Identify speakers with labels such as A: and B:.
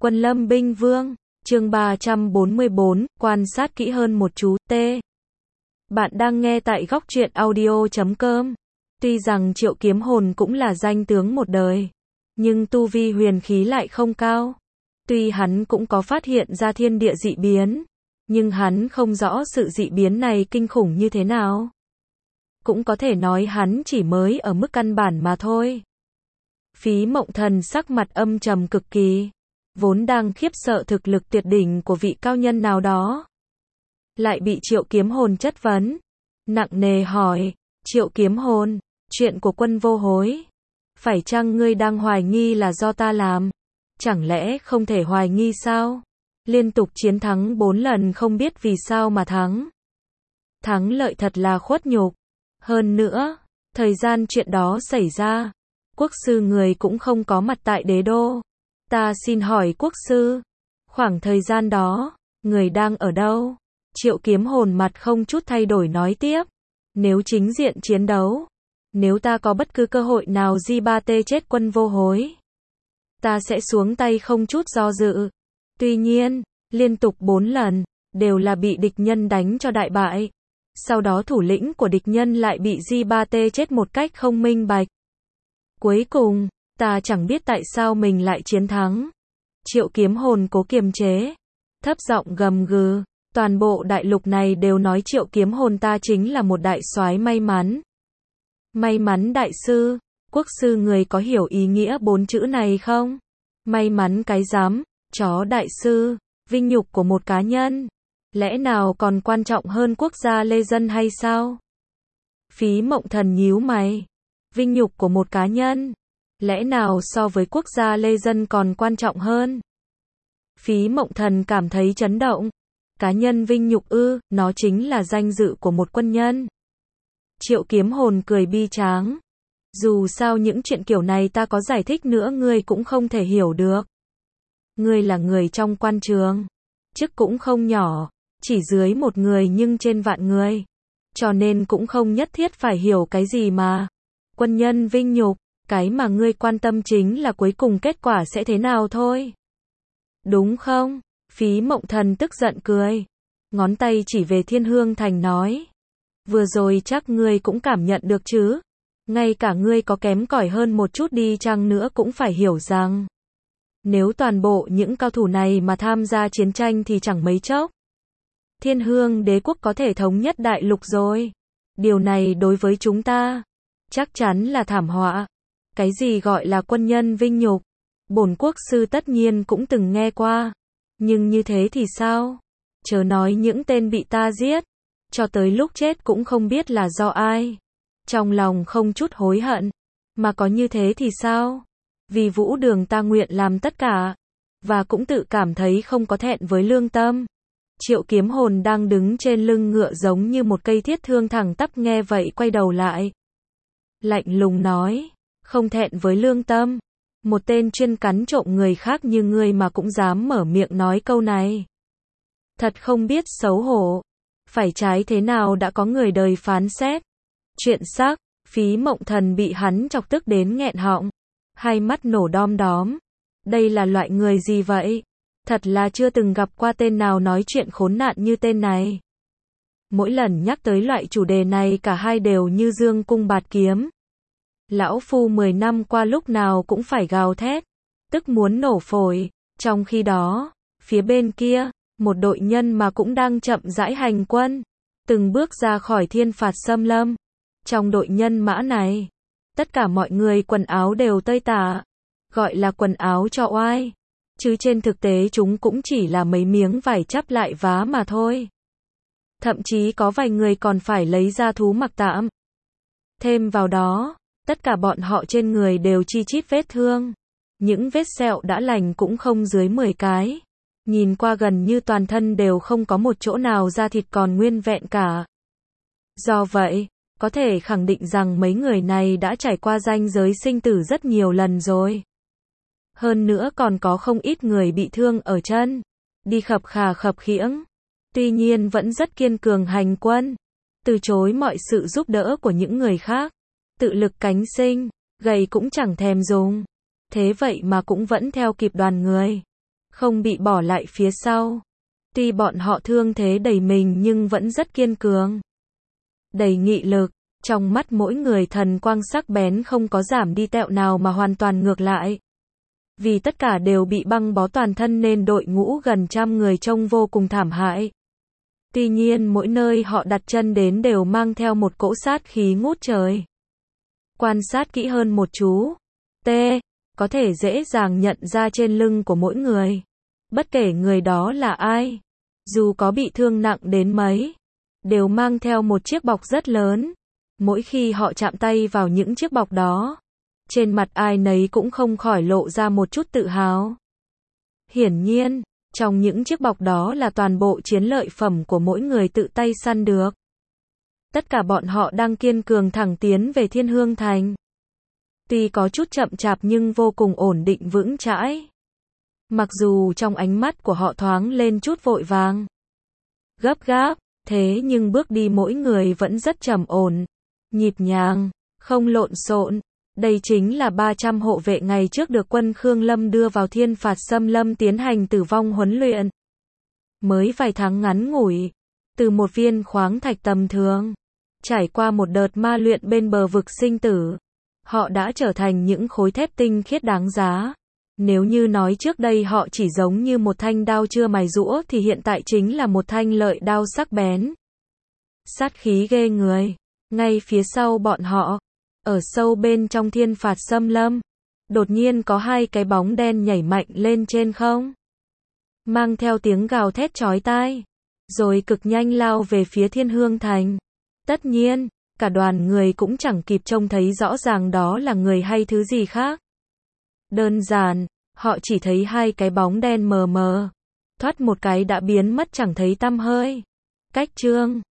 A: Quân Lâm Binh Vương, chương 344, quan sát kỹ hơn một chú, T. Bạn đang nghe tại góc truyện audio.com. Tuy rằng Triệu Kiếm Hồn cũng là danh tướng một đời, nhưng tu vi huyền khí lại không cao. Tuy hắn cũng có phát hiện ra thiên địa dị biến, nhưng hắn không rõ sự dị biến này kinh khủng như thế nào. Cũng có thể nói hắn chỉ mới ở mức căn bản mà thôi. Phí Mộng Thần sắc mặt âm trầm cực kỳ, vốn đang khiếp sợ thực lực tuyệt đỉnh của vị cao nhân nào đó, lại bị Triệu Kiếm Hồn chất vấn, nặng nề hỏi, Triệu Kiếm Hồn, chuyện của Quân Vô Hối, phải chăng ngươi đang hoài nghi là do ta làm? Chẳng lẽ không thể hoài nghi sao? Liên tục chiến thắng 4 lần không biết vì sao mà thắng. Thắng lợi thật là khuất nhục. Hơn nữa, thời gian chuyện đó xảy ra, quốc sư người cũng không có mặt tại đế đô. Ta xin hỏi quốc sư, khoảng thời gian đó, người đang ở đâu? Triệu Kiếm Hồn mặt không chút thay đổi nói tiếp, nếu chính diện chiến đấu, nếu ta có bất cứ cơ hội nào G3T chết Quân Vô Hối, ta sẽ xuống tay không chút do dự. Tuy nhiên, liên tục 4 lần, đều là bị địch nhân đánh cho đại bại. Sau đó thủ lĩnh của địch nhân lại bị G3T chết một cách không minh bạch. Cuối cùng, ta chẳng biết tại sao mình lại chiến thắng. Triệu Kiếm Hồn cố kiềm chế, thấp giọng gầm gừ, toàn bộ đại lục này đều nói Triệu Kiếm Hồn ta chính là một đại soái may mắn. May mắn đại sư, quốc sư người có hiểu ý nghĩa 4 chữ này không? May mắn cái rắm, chó đại sư, vinh nhục của một cá nhân, lẽ nào còn quan trọng hơn quốc gia lê dân hay sao? Phí Mộng Thần nhíu mày, vinh nhục của một cá nhân, lẽ nào so với quốc gia lê dân còn quan trọng hơn? Phí Mộng Thần cảm thấy chấn động, cá nhân vinh nhục ư, nó chính là danh dự của một quân nhân. Triệu Kiếm Hồn cười bi tráng, dù sao những chuyện kiểu này ta có giải thích nữa ngươi cũng không thể hiểu được. Ngươi là người trong quan trường, chức cũng không nhỏ, chỉ dưới một người nhưng trên vạn người, cho nên cũng không nhất thiết phải hiểu cái gì mà. Quân nhân vinh nhục, cái mà ngươi quan tâm chính là cuối cùng kết quả sẽ thế nào thôi. Đúng không? Phí Mộng Thần tức giận cười, ngón tay chỉ về Thiên Hương Thành nói, vừa rồi chắc ngươi cũng cảm nhận được chứ, ngay cả ngươi có kém cỏi hơn một chút đi chăng nữa cũng phải hiểu rằng, nếu toàn bộ những cao thủ này mà tham gia chiến tranh thì chẳng mấy chốc Thiên Hương đế quốc có thể thống nhất đại lục rồi. Điều này đối với chúng ta chắc chắn là thảm họa. Cái gì gọi là quân nhân vinh nhục, bổn quốc sư tất nhiên cũng từng nghe qua, nhưng như thế thì sao? Chớ nói những tên bị ta giết, cho tới lúc chết cũng không biết là do ai. Trong lòng không chút hối hận, mà có như thế thì sao? Vì Vũ Đường ta nguyện làm tất cả, và cũng tự cảm thấy không có thẹn với lương tâm. Triệu Kiếm Hồn đang đứng trên lưng ngựa giống như một cây thiết thương thẳng tắp nghe vậy quay đầu lại, lạnh lùng nói, không thẹn với lương tâm, một tên chuyên cắn trộm người khác như ngươi mà cũng dám mở miệng nói câu này. Thật không biết xấu hổ, phải trái thế nào đã có người đời phán xét. Chuyện xác, Phí Mộng Thần bị hắn chọc tức đến nghẹn họng, hai mắt nổ đom đóm. Đây là loại người gì vậy? Thật là chưa từng gặp qua tên nào nói chuyện khốn nạn như tên này. Mỗi lần nhắc tới loại chủ đề này cả hai đều như dương cung bạt kiếm. Lão phu 10 năm qua lúc nào cũng phải gào thét, tức muốn nổ phổi. Trong khi đó, phía bên kia, một đội nhân mà cũng đang chậm rãi hành quân, từng bước ra khỏi thiên phạt xâm lâm. Trong đội nhân mã này, tất cả mọi người quần áo đều tơi tả, gọi là quần áo cho oai, chứ trên thực tế chúng cũng chỉ là mấy miếng vải chắp lại vá mà thôi. Thậm chí có vài người còn phải lấy ra thú mặc tạm. Thêm vào đó, tất cả bọn họ trên người đều chi chít vết thương. Những vết sẹo đã lành cũng không dưới 10 cái. Nhìn qua gần như toàn thân đều không có một chỗ nào da thịt còn nguyên vẹn cả. Do vậy, có thể khẳng định rằng mấy người này đã trải qua ranh giới sinh tử rất nhiều lần rồi. Hơn nữa còn có không ít người bị thương ở chân, đi khập khà khập khiễng. Tuy nhiên vẫn rất kiên cường hành quân, từ chối mọi sự giúp đỡ của những người khác, tự lực cánh sinh, gầy cũng chẳng thèm dùng. Thế vậy mà cũng vẫn theo kịp đoàn người. không bị bỏ lại phía sau. Tuy bọn họ thương thế đầy mình nhưng vẫn rất kiên cường, đầy nghị lực. Trong mắt mỗi người thần quang sắc bén không có giảm đi tẹo nào mà hoàn toàn ngược lại. Vì tất cả đều bị băng bó toàn thân nên đội ngũ gần 100 người trông vô cùng thảm hại. Tuy nhiên mỗi nơi họ đặt chân đến đều mang theo một cỗ sát khí ngút trời. Quan sát kỹ hơn một chú, có thể dễ dàng nhận ra trên lưng của mỗi người. Bất kể người đó là ai, dù có bị thương nặng đến mấy, đều mang theo một chiếc bọc rất lớn. Mỗi khi họ chạm tay vào những chiếc bọc đó, trên mặt ai nấy cũng không khỏi lộ ra một chút tự hào. Hiển nhiên, trong những chiếc bọc đó là toàn bộ chiến lợi phẩm của mỗi người tự tay săn được. Tất cả bọn họ đang kiên cường thẳng tiến về Thiên Hương Thành. Tuy có chút chậm chạp nhưng vô cùng ổn định vững chãi. Mặc dù trong ánh mắt của họ thoáng lên chút vội vàng, gấp gáp, thế nhưng bước đi mỗi người vẫn rất trầm ổn, nhịp nhàng, không lộn xộn. Đây chính là 300 hộ vệ ngày trước được quân Khương Lâm đưa vào Thiên Phạt Xâm Lâm tiến hành tử vong huấn luyện. Mới vài tháng ngắn ngủi, từ một viên khoáng thạch tầm thường, trải qua một đợt ma luyện bên bờ vực sinh tử, họ đã trở thành những khối thép tinh khiết đáng giá. Nếu như nói trước đây họ chỉ giống như một thanh đao chưa mài giũa thì hiện tại chính là một thanh lợi đao sắc bén. Sát khí ghê người. Ngay phía sau bọn họ, ở sâu bên trong Thiên Phạt Xâm Lâm, đột nhiên có hai cái bóng đen nhảy mạnh lên trên không, mang theo tiếng gào thét chói tai, rồi cực nhanh lao về phía Thiên Hương Thành. Tất nhiên, cả đoàn người cũng chẳng kịp trông thấy rõ ràng đó là người hay thứ gì khác. Đơn giản, họ chỉ thấy hai cái bóng đen mờ mờ, thoát một cái đã biến mất chẳng thấy tăm hơi. Cách chương